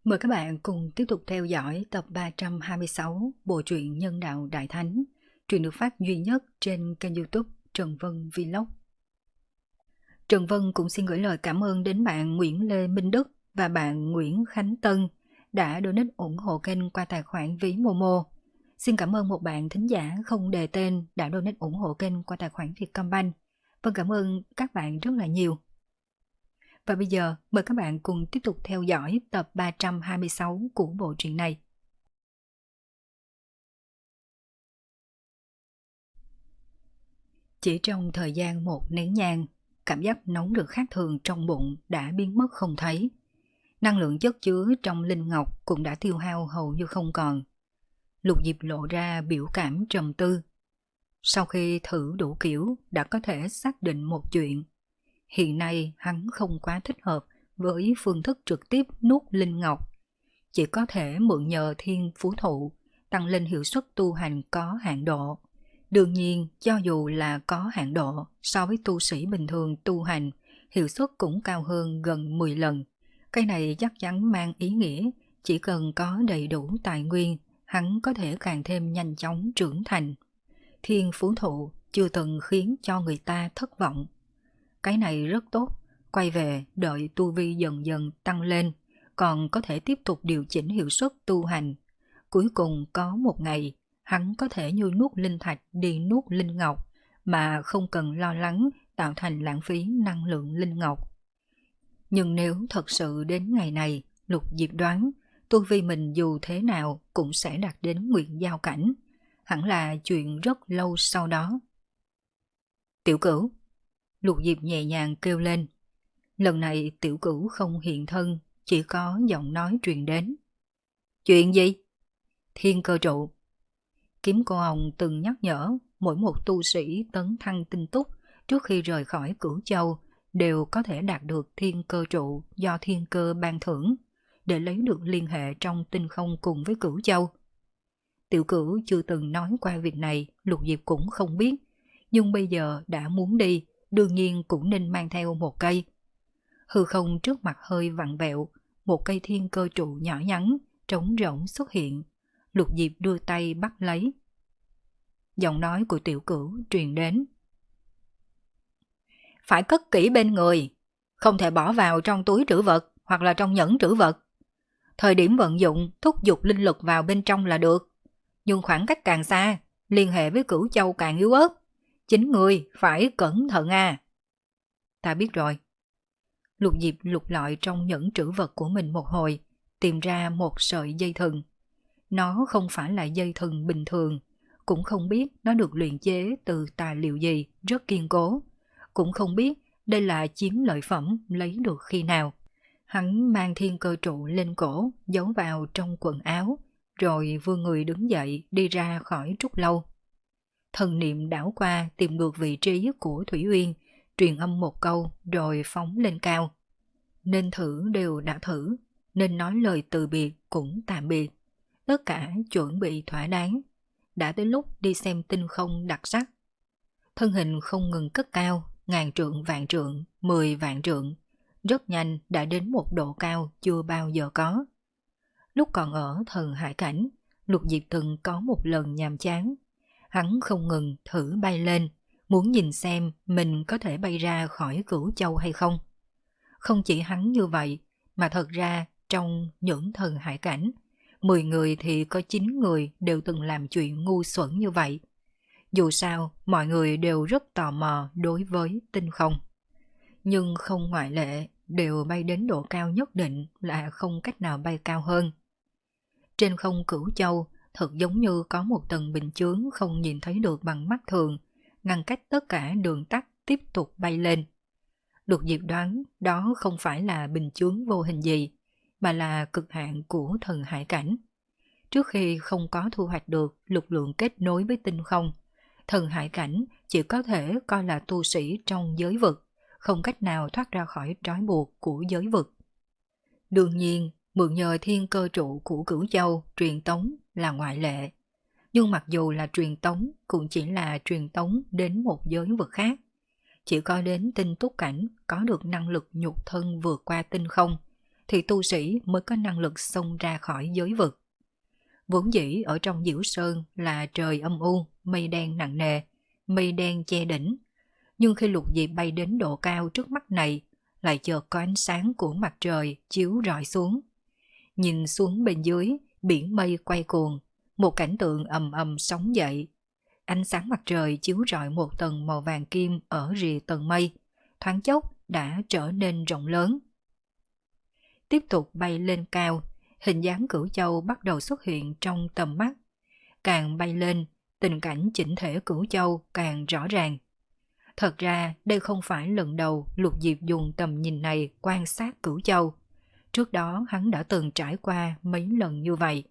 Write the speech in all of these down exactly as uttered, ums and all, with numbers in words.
Mời các bạn cùng tiếp tục theo dõi tập ba trăm hai mươi sáu bộ truyện Nhân đạo Đại Thánh, truyện được phát duy nhất trên kênh YouTube Trần Vân Vlog. Trần Vân cũng xin gửi lời cảm ơn đến bạn Nguyễn Lê Minh Đức và bạn Nguyễn Khánh Tân đã donate ủng hộ kênh qua tài khoản ví Momo. Xin cảm ơn một bạn thính giả không đề tên đã donate ủng hộ kênh qua tài khoản Vietcombank. Vâng, cảm ơn các bạn rất là nhiều. Và bây giờ mời các bạn cùng tiếp tục theo dõi tập ba trăm hai mươi sáu của bộ truyện này. Chỉ trong thời gian một nén nhang, cảm giác nóng rực khác thường trong bụng đã biến mất không thấy. Năng lượng chất chứa trong linh ngọc cũng đã tiêu hao hầu như không còn. Lục Diệp lộ ra biểu cảm trầm tư. Sau khi thử đủ kiểu đã có thể xác định một chuyện. Hiện nay hắn không quá thích hợp với phương thức trực tiếp nuốt linh ngọc. Chỉ có thể mượn nhờ thiên phú thụ, tăng lên hiệu suất tu hành có hạn độ. Đương nhiên, cho dù là có hạn độ, so với tu sĩ bình thường tu hành, hiệu suất cũng cao hơn gần mười lần. Cái này chắc chắn mang ý nghĩa, chỉ cần có đầy đủ tài nguyên, hắn có thể càng thêm nhanh chóng trưởng thành. Thiên phú thụ chưa từng khiến cho người ta thất vọng. Cái này rất tốt, quay về đợi tu vi dần dần tăng lên, còn có thể tiếp tục điều chỉnh hiệu suất tu hành. Cuối cùng có một ngày, hắn có thể như nuốt linh thạch đi nuốt linh ngọc, mà không cần lo lắng tạo thành lãng phí năng lượng linh ngọc. Nhưng nếu thật sự đến ngày này, Lục Diệp đoán, tu vi mình dù thế nào cũng sẽ đạt đến nguyện giao cảnh. Hẳn là chuyện rất lâu sau đó. Tiểu Cửu, Lục Diệp nhẹ nhàng kêu lên. Lần này Tiểu Cửu không hiện thân, chỉ có giọng nói truyền đến. Chuyện gì? Thiên cơ trụ. Kiếm Cô Hồng từng nhắc nhở mỗi một tu sĩ tấn thăng tinh túc trước khi rời khỏi Cửu Châu đều có thể đạt được thiên cơ trụ do thiên cơ ban thưởng để lấy được liên hệ trong tinh không cùng với Cửu Châu. Tiểu Cửu chưa từng nói qua việc này, Lục Diệp cũng không biết, nhưng bây giờ đã muốn đi, đương nhiên cũng nên mang theo một cây. Hư không trước mặt hơi vặn vẹo, một cây thiên cơ trụ nhỏ nhắn, trống rỗng xuất hiện. Lục Diệp đưa tay bắt lấy. Giọng nói của Tiểu Cửu truyền đến. Phải cất kỹ bên người, không thể bỏ vào trong túi trữ vật hoặc là trong nhẫn trữ vật. Thời điểm vận dụng thúc giục linh lực vào bên trong là được, nhưng khoảng cách càng xa, liên hệ với Cửu Châu càng yếu ớt. Chính người phải cẩn thận à. Ta biết rồi. Lục Diệp lục lọi trong nhẫn trữ vật của mình một hồi, tìm ra một sợi dây thừng. Nó không phải là dây thừng bình thường, cũng không biết nó được luyện chế từ tài liệu gì, rất kiên cố. Cũng không biết đây là chiến lợi phẩm lấy được khi nào. Hắn mang thiên cơ trụ lên cổ, giấu vào trong quần áo, rồi vươn người đứng dậy đi ra khỏi trúc lâu. Thần niệm đảo qua tìm được vị trí của Thủy Uyên, truyền âm một câu rồi phóng lên cao. Nên thử đều đã thử, nên nói lời từ biệt cũng tạm biệt. Tất cả chuẩn bị thỏa đáng. Đã tới lúc đi xem tinh không đặc sắc. Thân hình không ngừng cất cao, ngàn trượng vạn trượng, mười vạn trượng. Rất nhanh đã đến một độ cao chưa bao giờ có. Lúc còn ở thần hải cảnh, Lục Diệp từng có một lần nhàm chán. Hắn không ngừng thử bay lên, muốn nhìn xem mình có thể bay ra khỏi Cửu Châu hay không. Không chỉ hắn như vậy, mà thật ra trong những thần hải cảnh, mười người thì có chín người đều từng làm chuyện ngu xuẩn như vậy. Dù sao, mọi người đều rất tò mò đối với tinh không. Nhưng không ngoại lệ, đều bay đến độ cao nhất định là không cách nào bay cao hơn. Trên không Cửu Châu, thật giống như có một tầng bình chướng không nhìn thấy được bằng mắt thường, ngăn cách tất cả đường tắt tiếp tục bay lên. Lục Diệp đoán đó không phải là bình chướng vô hình gì, mà là cực hạn của thần hải cảnh. Trước khi không có thu hoạch được lực lượng kết nối với tinh không, thần hải cảnh chỉ có thể coi là tu sĩ trong giới vực, không cách nào thoát ra khỏi trói buộc của giới vực. Đương nhiên, mượn nhờ thiên cơ trụ của Cửu Châu truyền tống là ngoại lệ. Nhưng mặc dù là truyền tống cũng chỉ là truyền tống đến một giới vực khác. Chỉ có đến tinh túc cảnh có được năng lực nhục thân vượt qua tinh không thì tu sĩ mới có năng lực xông ra khỏi giới vực. Vốn dĩ ở trong Diễu Sơn là trời âm u, mây đen nặng nề, mây đen che đỉnh. Nhưng khi Lục Diệp bay đến độ cao trước mắt này, lại chợt có ánh sáng của mặt trời chiếu rọi xuống. Nhìn xuống bên dưới, biển mây quay cuồng, một cảnh tượng ầm ầm sóng dậy. Ánh sáng mặt trời chiếu rọi một tầng màu vàng kim ở rìa tầng mây, thoáng chốc đã trở nên rộng lớn. Tiếp tục bay lên cao, hình dáng Cửu Châu bắt đầu xuất hiện trong tầm mắt. Càng bay lên, tình cảnh chỉnh thể Cửu Châu càng rõ ràng. Thật ra đây không phải lần đầu Lục Diệp dùng tầm nhìn này quan sát Cửu Châu. Trước đó hắn đã từng trải qua mấy lần như vậy.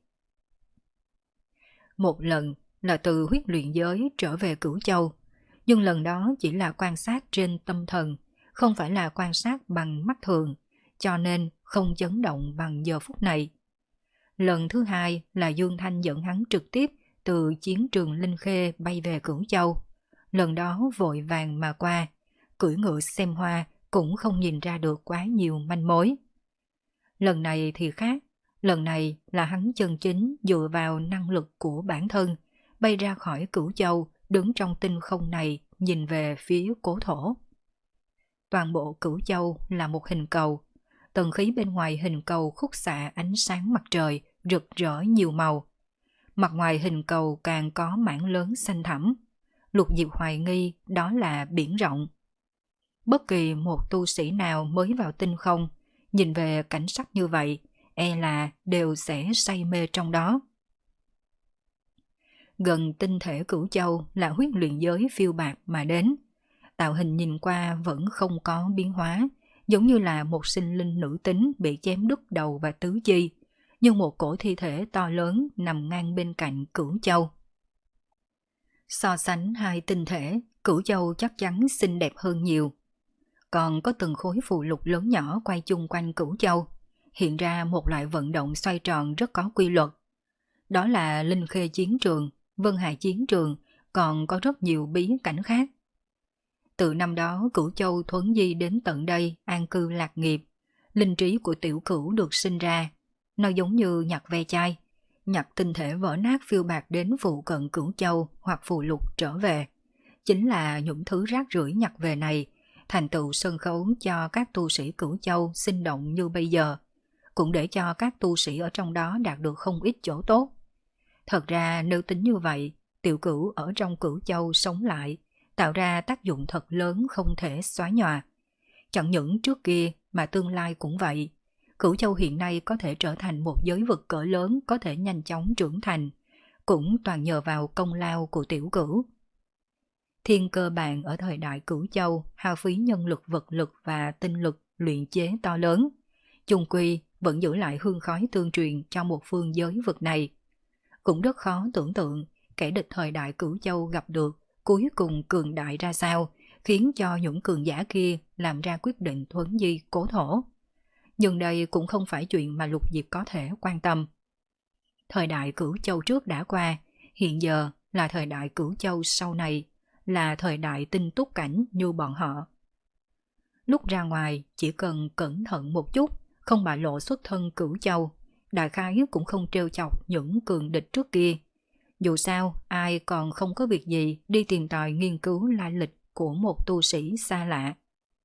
Một lần là từ huyết luyện giới trở về Cửu Châu, nhưng lần đó chỉ là quan sát trên tâm thần, không phải là quan sát bằng mắt thường, cho nên không chấn động bằng giờ phút này. Lần thứ hai là Dương Thanh dẫn hắn trực tiếp từ chiến trường Linh Khê bay về Cửu Châu. Lần đó vội vàng mà qua, cưỡi ngựa xem hoa cũng không nhìn ra được quá nhiều manh mối. Lần này thì khác, lần này là hắn chân chính dựa vào năng lực của bản thân, bay ra khỏi Cửu Châu, đứng trong tinh không này nhìn về phía cố thổ. Toàn bộ Cửu Châu là một hình cầu, tầng khí bên ngoài hình cầu khúc xạ ánh sáng mặt trời rực rỡ nhiều màu. Mặt ngoài hình cầu càng có mảng lớn xanh thẳm. Lục Diệp hoài nghi đó là biển rộng. Bất kỳ một tu sĩ nào mới vào tinh không, nhìn về cảnh sắc như vậy, e là đều sẽ say mê trong đó. Gần tinh thể Cửu Châu là huyết luyện giới phiêu bạc mà đến. Tạo hình nhìn qua vẫn không có biến hóa, giống như là một sinh linh nữ tính bị chém đứt đầu và tứ chi, nhưng một cổ thi thể to lớn nằm ngang bên cạnh Cửu Châu. So sánh hai tinh thể, Cửu Châu chắc chắn xinh đẹp hơn nhiều. Còn có từng khối phù lục lớn nhỏ quay chung quanh Cửu Châu, hiện ra một loại vận động xoay tròn rất có quy luật. Đó là Linh Khê chiến trường, Vân Hà chiến trường, còn có rất nhiều bí cảnh khác. Từ năm đó Cửu Châu thuấn di đến tận đây an cư lạc nghiệp, linh trí của tiểu cửu được sinh ra. Nó giống như nhặt ve chai, nhặt tinh thể vỡ nát phiêu bạc đến phụ cận Cửu Châu hoặc phù lục trở về. Chính là những thứ rác rưởi nhặt về này, thành tựu sân khấu cho các tu sĩ Cửu Châu sinh động như bây giờ, cũng để cho các tu sĩ ở trong đó đạt được không ít chỗ tốt. Thật ra nếu tính như vậy, tiểu cửu ở trong Cửu Châu sống lại, tạo ra tác dụng thật lớn không thể xóa nhòa. Chẳng những trước kia mà tương lai cũng vậy. Cửu Châu hiện nay có thể trở thành một giới vực cỡ lớn có thể nhanh chóng trưởng thành, cũng toàn nhờ vào công lao của tiểu cửu. Thiên Cơ Bàn ở thời đại Cửu Châu hao phí nhân lực, vật lực và tinh lực luyện chế to lớn, chung quy vẫn giữ lại hương khói tương truyền cho một phương giới vực này. Cũng rất khó tưởng tượng kẻ địch thời đại Cửu Châu gặp được cuối cùng cường đại ra sao, khiến cho những cường giả kia làm ra quyết định thuấn di cố thổ. Nhưng đây cũng không phải chuyện mà Lục Diệp có thể quan tâm. Thời đại Cửu Châu trước đã qua, hiện giờ là thời đại Cửu Châu sau này, là thời đại tinh túc cảnh như bọn họ. Lúc ra ngoài chỉ cần cẩn thận một chút, không bại lộ xuất thân Cửu Châu, đại khái cũng không trêu chọc những cường địch trước kia. Dù sao, ai còn không có việc gì đi tìm tòi nghiên cứu lai lịch của một tu sĩ xa lạ.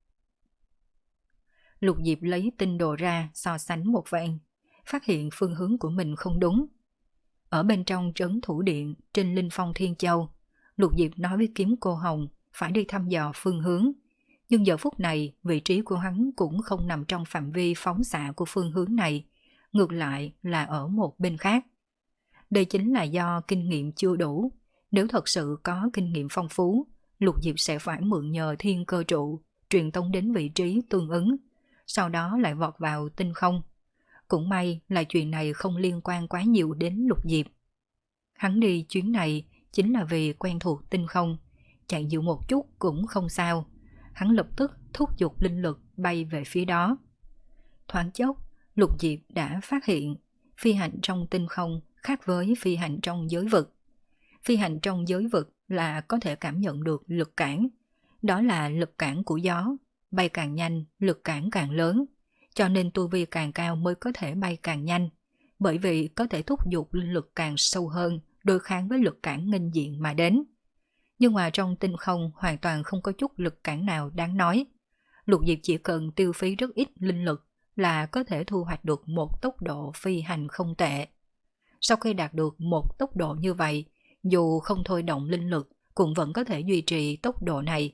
Lục Diệp lấy tinh đồ ra so sánh một vạn, phát hiện phương hướng của mình không đúng. Ở bên trong trấn thủ điện trên Linh Phong Thiên Châu, Lục Diệp nói với Kiếm Cô Hồng phải đi thăm dò phương hướng. Nhưng giờ phút này, vị trí của hắn cũng không nằm trong phạm vi phóng xạ của phương hướng này, ngược lại là ở một bên khác. Đây chính là do kinh nghiệm chưa đủ. Nếu thật sự có kinh nghiệm phong phú, Lục Diệp sẽ phải mượn nhờ thiên cơ trụ, truyền tống đến vị trí tương ứng, sau đó lại vọt vào tinh không. Cũng may là chuyện này không liên quan quá nhiều đến Lục Diệp. Hắn đi chuyến này chính là vì quen thuộc tinh không, chạy dịu một chút cũng không sao. Hắn lập tức thúc giục linh lực bay về phía đó. Thoáng chốc, Lục Diệp đã phát hiện phi hành trong tinh không khác với phi hành trong giới vực. Phi hành trong giới vực là có thể cảm nhận được lực cản. Đó là lực cản của gió, bay càng nhanh, lực cản càng lớn. cho nên tu vi càng cao mới có thể bay càng nhanh, bởi vì có thể thúc giục linh lực càng sâu hơn, đối kháng với lực cản nghênh diện mà đến. Nhưng mà trong tinh không hoàn toàn không có chút lực cản nào đáng nói. Lục Diệp chỉ cần tiêu phí rất ít linh lực là có thể thu hoạch được một tốc độ phi hành không tệ. Sau khi đạt được một tốc độ như vậy, dù không thôi động linh lực cũng vẫn có thể duy trì tốc độ này.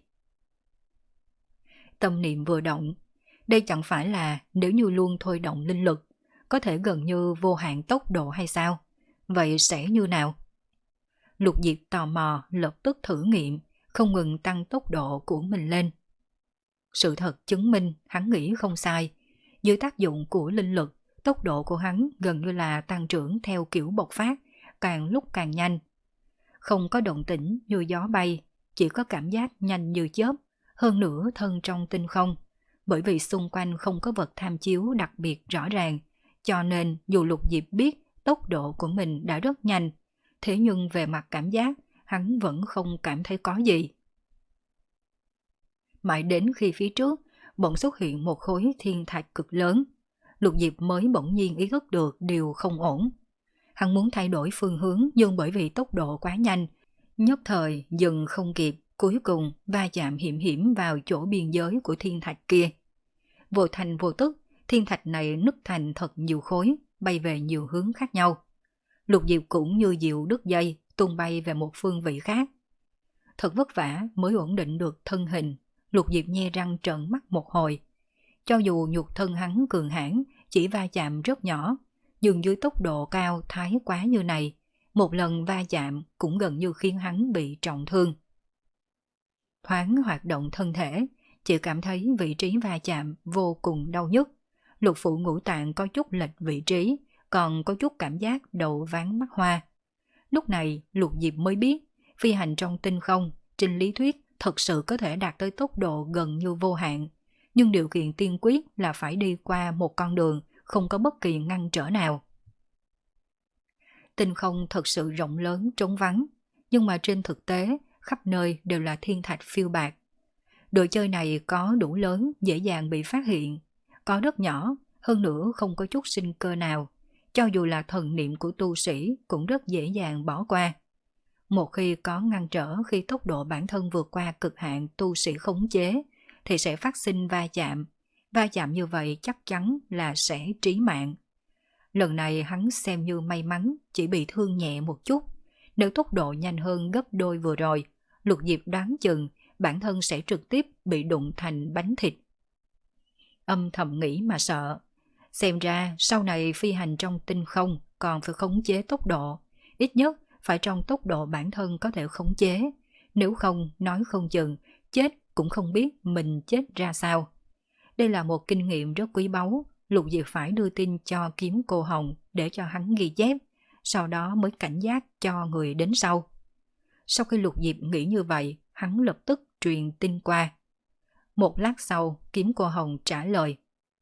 Tâm niệm vừa động, đây chẳng phải là nếu như luôn thôi động linh lực, có thể gần như vô hạn tốc độ hay sao? Vậy sẽ như nào? Lục Diệp tò mò lập tức thử nghiệm, không ngừng tăng tốc độ của mình lên. Sự thật chứng minh hắn nghĩ không sai. Dưới tác dụng của linh lực, tốc độ của hắn gần như là tăng trưởng theo kiểu bộc phát, càng lúc càng nhanh. Không có động tĩnh như gió bay, chỉ có cảm giác nhanh như chớp, hơn nữa thân trong tinh không. Bởi vì xung quanh không có vật tham chiếu đặc biệt rõ ràng, cho nên dù Lục Diệp biết tốc độ của mình đã rất nhanh, thế nhưng về mặt cảm giác, hắn vẫn không cảm thấy có gì. Mãi đến khi phía trước, bỗng xuất hiện một khối thiên thạch cực lớn, Lục Diệp mới bỗng nhiên ý thức được điều không ổn. Hắn muốn thay đổi phương hướng nhưng bởi vì tốc độ quá nhanh, nhất thời dừng không kịp, cuối cùng va chạm hiểm hiểm vào chỗ biên giới của thiên thạch kia. Vô thành vô tức, thiên thạch này nứt thành thật nhiều khối, bay về nhiều hướng khác nhau. Lục Diệp cũng như diều đứt dây, tung bay về một phương vị khác. Thật vất vả mới ổn định được thân hình, Lục Diệp nhe răng trợn mắt một hồi. Cho dù nhục thân hắn cường hãn, chỉ va chạm rất nhỏ, nhưng dưới tốc độ cao thái quá như này, một lần va chạm cũng gần như khiến hắn bị trọng thương. Thoáng hoạt động thân thể, chỉ cảm thấy vị trí va chạm vô cùng đau nhức. Lục phủ ngũ tạng có chút lệch vị trí, còn có chút cảm giác đầu ván mắt hoa. Lúc này Lục Diệp mới biết, phi hành trong tinh không, trên lý thuyết thật sự có thể đạt tới tốc độ gần như vô hạn. Nhưng điều kiện tiên quyết là phải đi qua một con đường không có bất kỳ ngăn trở nào. Tinh không thật sự rộng lớn, trống vắng, nhưng mà trên thực tế, khắp nơi đều là thiên thạch phiêu bạc. Đồ chơi này có đủ lớn, dễ dàng bị phát hiện, có rất nhỏ, hơn nữa không có chút sinh cơ nào. Cho dù là thần niệm của tu sĩ cũng rất dễ dàng bỏ qua. Một khi có ngăn trở khi tốc độ bản thân vượt qua cực hạn tu sĩ khống chế, thì sẽ phát sinh va chạm. Va chạm như vậy chắc chắn là sẽ trí mạng. Lần này hắn xem như may mắn, chỉ bị thương nhẹ một chút. Nếu tốc độ nhanh hơn gấp đôi vừa rồi, Lục Diệp đoán chừng bản thân sẽ trực tiếp bị đụng thành bánh thịt. Âm thầm nghĩ mà sợ. Xem ra sau này phi hành trong tinh không còn phải khống chế tốc độ. Ít nhất phải trong tốc độ bản thân có thể khống chế. Nếu không, nói không chừng, chết cũng không biết mình chết ra sao. Đây là một kinh nghiệm rất quý báu. Lục Diệp phải đưa tin cho Kiếm Cô Hồng để cho hắn ghi chép, sau đó mới cảnh giác cho người đến sau. Sau khi Lục Diệp nghĩ như vậy, hắn lập tức truyền tin qua. Một lát sau, Kiếm Cô Hồng trả lời.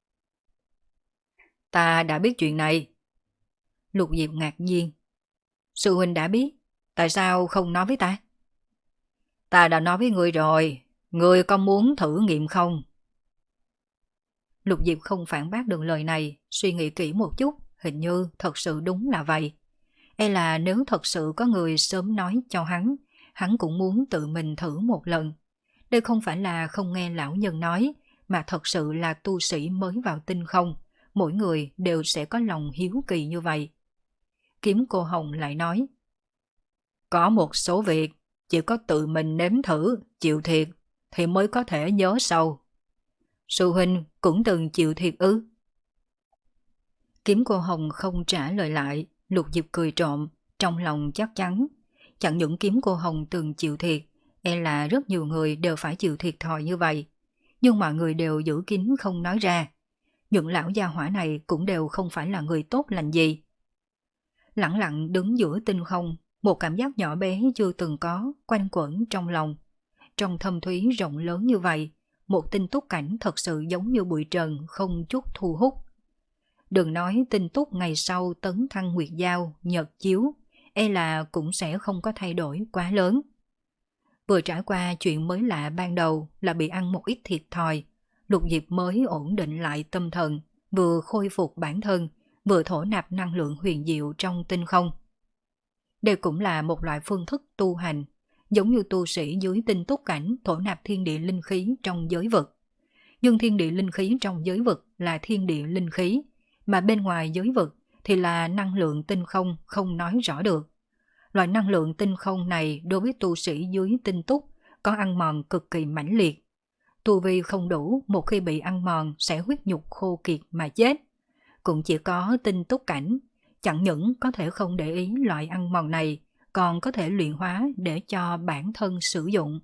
Ta đã biết chuyện này. Lục Diệp ngạc nhiên. Sư huynh đã biết, tại sao không nói với ta? Ta đã nói với người rồi, người có muốn thử nghiệm không? Lục Diệp không phản bác được lời này, suy nghĩ kỹ một chút, hình như thật sự đúng là vậy. E là nếu thật sự có người sớm nói cho hắn, hắn cũng muốn tự mình thử một lần. Đây không phải là không nghe lão nhân nói, mà thật sự là tu sĩ mới vào tinh không, mỗi người đều sẽ có lòng hiếu kỳ như vậy. Kiếm Cô Hồng lại nói, có một số việc chỉ có tự mình nếm thử, chịu thiệt thì mới có thể nhớ sâu. Sư huynh cũng từng chịu thiệt ư? Kiếm Cô Hồng không trả lời lại, Lục Diệp cười trộm, trong lòng chắc chắn. Chẳng những Kiếm Cô Hồng từng chịu thiệt, e là rất nhiều người đều phải chịu thiệt thòi như vậy. Nhưng mọi người đều giữ kín không nói ra. Những lão gia hỏa này cũng đều không phải là người tốt lành gì. Lặng lặng đứng giữa tinh không, một cảm giác nhỏ bé chưa từng có, quanh quẩn trong lòng. Trong thâm thúy rộng lớn như vậy, một tinh túc cảnh thật sự giống như bụi trần không chút thu hút. Đừng nói tinh túc ngày sau tấn thăng nguyệt giao, nhật chiếu, e là cũng sẽ không có thay đổi quá lớn. Vừa trải qua chuyện mới lạ ban đầu là bị ăn một ít thiệt thòi, Lục Diệp mới ổn định lại tâm thần, vừa khôi phục bản thân, vừa thổ nạp năng lượng huyền diệu trong tinh không. Đây cũng là một loại phương thức tu hành, giống như tu sĩ dưới tinh túc cảnh thổ nạp thiên địa linh khí trong giới vực. Nhưng thiên địa linh khí trong giới vực là thiên địa linh khí, mà bên ngoài giới vực thì là năng lượng tinh không không nói rõ được. Loại năng lượng tinh không này đối với tu sĩ dưới tinh túc có ăn mòn cực kỳ mãnh liệt. Tu vi không đủ, một khi bị ăn mòn sẽ huyết nhục khô kiệt mà chết. Cũng chỉ có tinh túc cảnh, chẳng những có thể không để ý loại ăn mòn này, còn có thể luyện hóa để cho bản thân sử dụng.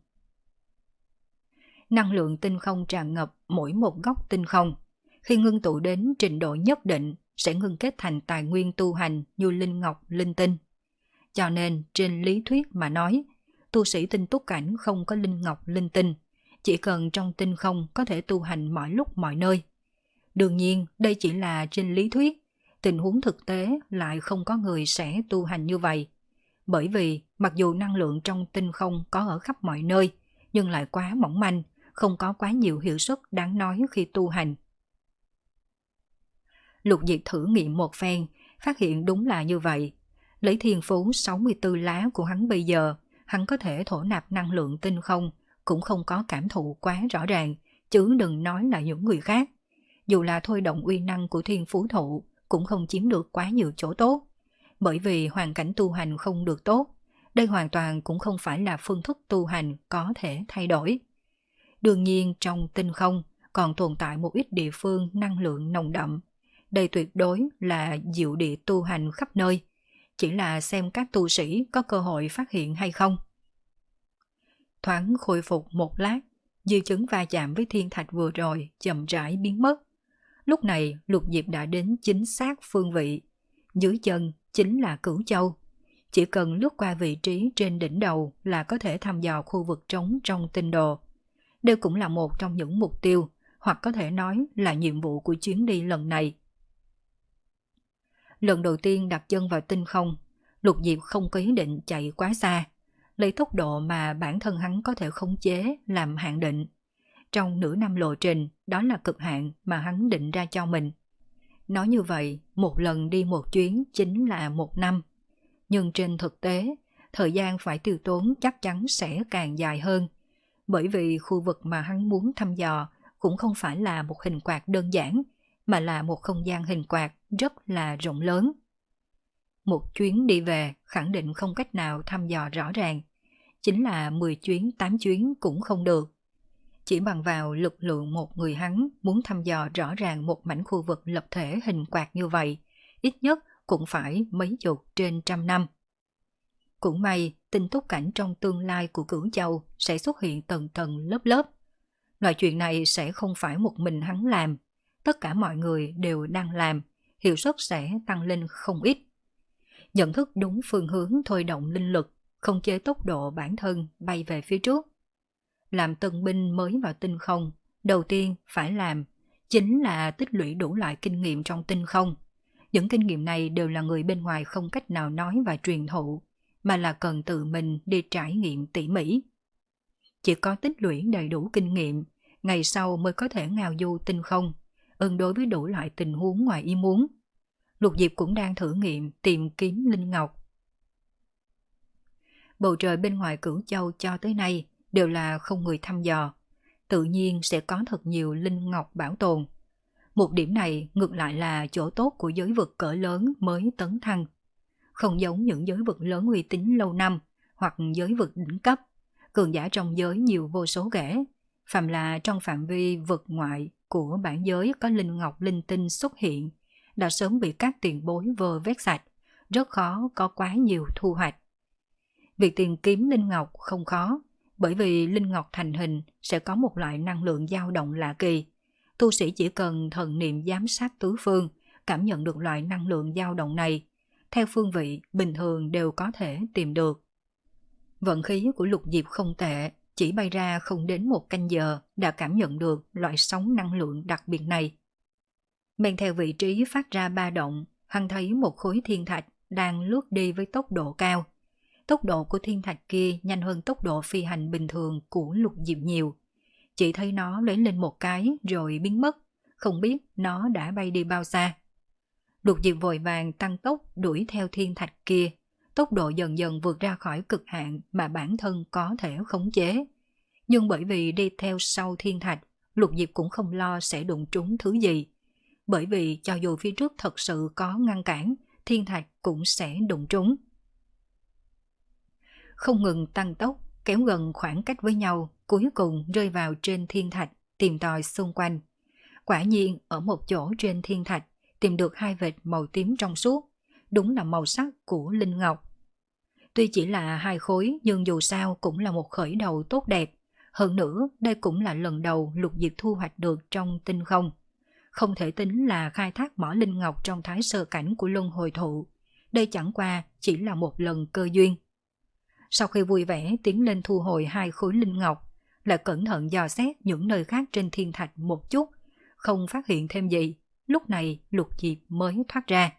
Năng lượng tinh không tràn ngập mỗi một góc tinh không. Khi ngưng tụ đến trình độ nhất định, sẽ ngưng kết thành tài nguyên tu hành như linh ngọc, linh tinh. Cho nên, trên lý thuyết mà nói, tu sĩ tinh túc cảnh không có linh ngọc, linh tinh, chỉ cần trong tinh không có thể tu hành mọi lúc mọi nơi. Đương nhiên, đây chỉ là trên lý thuyết, tình huống thực tế lại không có người sẽ tu hành như vậy. Bởi vì, mặc dù năng lượng trong tinh không có ở khắp mọi nơi, nhưng lại quá mỏng manh, không có quá nhiều hiệu suất đáng nói khi tu hành. Lục Diệp thử nghiệm một phen, phát hiện đúng là như vậy. Lấy thiên phú sáu mươi tư lá của hắn bây giờ, hắn có thể thổ nạp năng lượng tinh không, cũng không có cảm thụ quá rõ ràng, chứ đừng nói là những người khác. Dù là thôi động uy năng của thiên phú thụ, cũng không chiếm được quá nhiều chỗ tốt. Bởi vì hoàn cảnh tu hành không được tốt, đây hoàn toàn cũng không phải là phương thức tu hành có thể thay đổi. Đương nhiên trong tinh không còn tồn tại một ít địa phương năng lượng nồng đậm. Đây tuyệt đối là diệu địa tu hành khắp nơi, chỉ là xem các tu sĩ có cơ hội phát hiện hay không. Thoáng khôi phục một lát, dư chứng va chạm với thiên thạch vừa rồi chậm rãi biến mất. Lúc này Lục Diệp đã đến chính xác phương vị. Dưới chân chính là Cửu Châu. Chỉ cần lướt qua vị trí trên đỉnh đầu là có thể thăm dò khu vực trống trong tinh đồ. Đây cũng là một trong những mục tiêu, hoặc có thể nói là nhiệm vụ của chuyến đi lần này. Lần đầu tiên đặt chân vào tinh không, Lục Diệp không có ý định chạy quá xa, lấy tốc độ mà bản thân hắn có thể khống chế làm hạn định. Trong nửa năm lộ trình, đó là cực hạn mà hắn định ra cho mình. Nói như vậy, một lần đi một chuyến chính là một năm. Nhưng trên thực tế, thời gian phải tiêu tốn chắc chắn sẽ càng dài hơn. Bởi vì khu vực mà hắn muốn thăm dò cũng không phải là một hình quạt đơn giản, mà là một không gian hình quạt rất là rộng lớn. Một chuyến đi về khẳng định không cách nào thăm dò rõ ràng. Chính là mười chuyến, tám chuyến cũng không được. Chỉ bằng vào lực lượng một người hắn muốn thăm dò rõ ràng một mảnh khu vực lập thể hình quạt như vậy, ít nhất cũng phải mấy chục trên trăm năm. Cũng may, tinh túc cảnh trong tương lai của Cửu Châu sẽ xuất hiện tầng tầng lớp lớp. Loại chuyện này sẽ không phải một mình hắn làm. Tất cả mọi người đều đang làm, hiệu suất sẽ tăng lên không ít. Nhận thức đúng phương hướng thôi động linh lực, không chế tốc độ bản thân bay về phía trước. Làm tân binh mới vào tinh không, đầu tiên phải làm chính là tích lũy đủ loại kinh nghiệm trong tinh không. Những kinh nghiệm này đều là người bên ngoài không cách nào nói và truyền thụ, mà là cần tự mình đi trải nghiệm tỉ mỉ. Chỉ có tích lũy đầy đủ kinh nghiệm, ngày sau mới có thể ngao du tinh không, ứng đối với đủ loại tình huống ngoài ý muốn. Lục Diệp cũng đang thử nghiệm tìm kiếm linh ngọc. Bầu trời bên ngoài Cửu Châu cho tới nay đều là không người thăm dò, tự nhiên sẽ có thật nhiều linh ngọc bảo tồn. Một điểm này ngược lại là chỗ tốt của giới vực cỡ lớn mới tấn thăng. Không giống những giới vực lớn uy tín lâu năm hoặc giới vực đỉnh cấp, cường giả trong giới nhiều vô số kể. Phàm là trong phạm vi vực ngoại của bản giới có linh ngọc linh tinh xuất hiện, đã sớm bị các tiền bối vơ vét sạch, rất khó có quá nhiều thu hoạch. Việc tìm kiếm linh ngọc không khó, bởi vì linh ngọc thành hình sẽ có một loại năng lượng dao động lạ kỳ. Tu sĩ chỉ cần thần niệm giám sát tứ phương, cảm nhận được loại năng lượng dao động này, theo phương vị bình thường đều có thể tìm được. Vận khí của Lục Diệp không tệ, chỉ bay ra không đến một canh giờ đã cảm nhận được loại sóng năng lượng đặc biệt này. Men theo vị trí phát ra ba động, hắn thấy một khối thiên thạch đang lướt đi với tốc độ cao. Tốc độ của thiên thạch kia nhanh hơn tốc độ phi hành bình thường của Lục Diệp nhiều. Chỉ thấy nó lấy lên một cái rồi biến mất, không biết nó đã bay đi bao xa. Lục Diệp vội vàng tăng tốc đuổi theo thiên thạch kia, tốc độ dần dần vượt ra khỏi cực hạn mà bản thân có thể khống chế. Nhưng bởi vì đi theo sau thiên thạch, Lục Diệp cũng không lo sẽ đụng trúng thứ gì. Bởi vì cho dù phía trước thật sự có ngăn cản, thiên thạch cũng sẽ đụng trúng. Không ngừng tăng tốc, kéo gần khoảng cách với nhau, cuối cùng rơi vào trên thiên thạch, tìm tòi xung quanh. Quả nhiên ở một chỗ trên thiên thạch, tìm được hai vệt màu tím trong suốt, đúng là màu sắc của linh ngọc. Tuy chỉ là hai khối nhưng dù sao cũng là một khởi đầu tốt đẹp. Hơn nữa, đây cũng là lần đầu Lục Diệp thu hoạch được trong tinh không. Không thể tính là khai thác mỏ linh ngọc trong thái sơ cảnh của luân hồi thụ. Đây chẳng qua chỉ là một lần cơ duyên. Sau khi vui vẻ tiến lên thu hồi hai khối linh ngọc, lại cẩn thận dò xét những nơi khác trên thiên thạch một chút, không phát hiện thêm gì. Lúc này Lục Diệp mới thoát ra.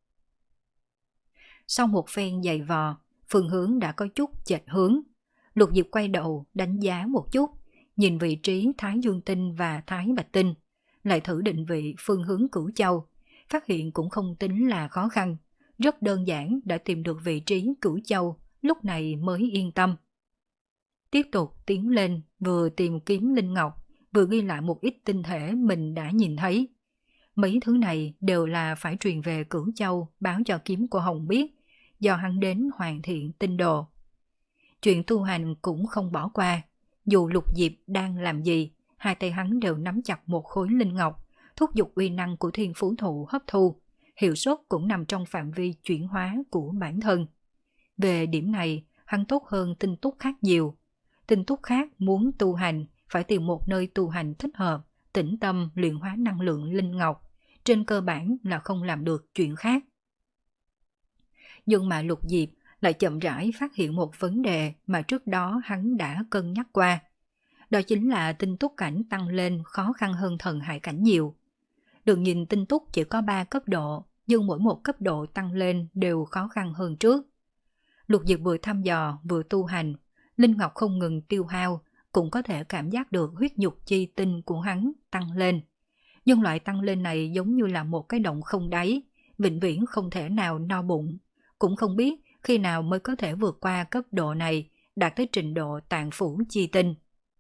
Sau một phen giày vò, phương hướng đã có chút chệch hướng. Lục Diệp quay đầu đánh giá một chút, nhìn vị trí Thái Dương Tinh và Thái Bạch Tinh, lại thử định vị phương hướng Cửu Châu, phát hiện cũng không tính là khó khăn, rất đơn giản đã tìm được vị trí Cửu Châu, lúc này mới yên tâm. Tiếp tục tiến lên, vừa tìm kiếm linh ngọc, vừa ghi lại một ít tinh thể mình đã nhìn thấy. Mấy thứ này đều là phải truyền về Cửu Châu báo cho kiếm của Hồng biết, do hắn đến hoàn thiện tinh đồ. Chuyện tu hành cũng không bỏ qua, dù Lục Diệp đang làm gì, hai tay hắn đều nắm chặt một khối linh ngọc, thúc giục uy năng của thiên phú thụ hấp thu, hiệu suất cũng nằm trong phạm vi chuyển hóa của bản thân. Về điểm này, hắn tốt hơn tinh túc khác nhiều. Tinh túc khác muốn tu hành, phải tìm một nơi tu hành thích hợp, tĩnh tâm luyện hóa năng lượng linh ngọc, trên cơ bản là không làm được chuyện khác. Nhưng mà Lục Diệp lại chậm rãi phát hiện một vấn đề mà trước đó hắn đã cân nhắc qua. Đó chính là tinh túc cảnh tăng lên khó khăn hơn thần hải cảnh nhiều. Đừng nhìn tinh túc chỉ có ba cấp độ, nhưng mỗi một cấp độ tăng lên đều khó khăn hơn trước. Lục Diệp vừa thăm dò vừa tu hành, linh ngọc không ngừng tiêu hao, cũng có thể cảm giác được huyết nhục chi tinh của hắn tăng lên. Nhưng loại tăng lên này giống như là một cái động không đáy, vĩnh viễn không thể nào no bụng. Cũng không biết khi nào mới có thể vượt qua cấp độ này, đạt tới trình độ tạng phủ chi tinh.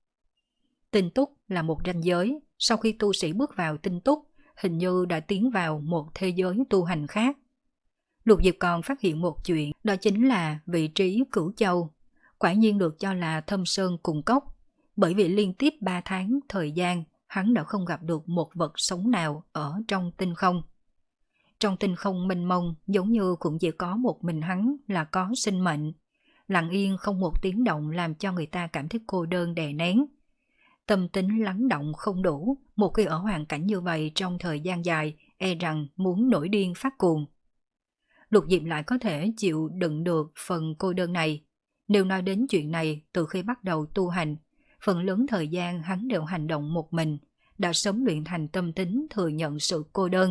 Tinh túc là một ranh giới, sau khi tu sĩ bước vào tinh túc, hình như đã tiến vào một thế giới tu hành khác. Lục Diệp còn phát hiện một chuyện, đó chính là vị trí Cửu Châu. Quả nhiên được cho là thâm sơn cùng cốc, bởi vì liên tiếp ba tháng thời gian, hắn đã không gặp được một vật sống nào ở trong tinh không. Trong tinh không mênh mông, giống như cũng chỉ có một mình hắn là có sinh mệnh. Lặng yên không một tiếng động làm cho người ta cảm thấy cô đơn đè nén. Tâm tính lắng động không đủ, một khi ở hoàn cảnh như vậy trong thời gian dài, e rằng muốn nổi điên phát cuồng. Lục Diệp lại có thể chịu đựng được phần cô đơn này. Nếu nói đến chuyện này, từ khi bắt đầu tu hành, phần lớn thời gian hắn đều hành động một mình, đã sớm luyện thành tâm tính thừa nhận sự cô đơn.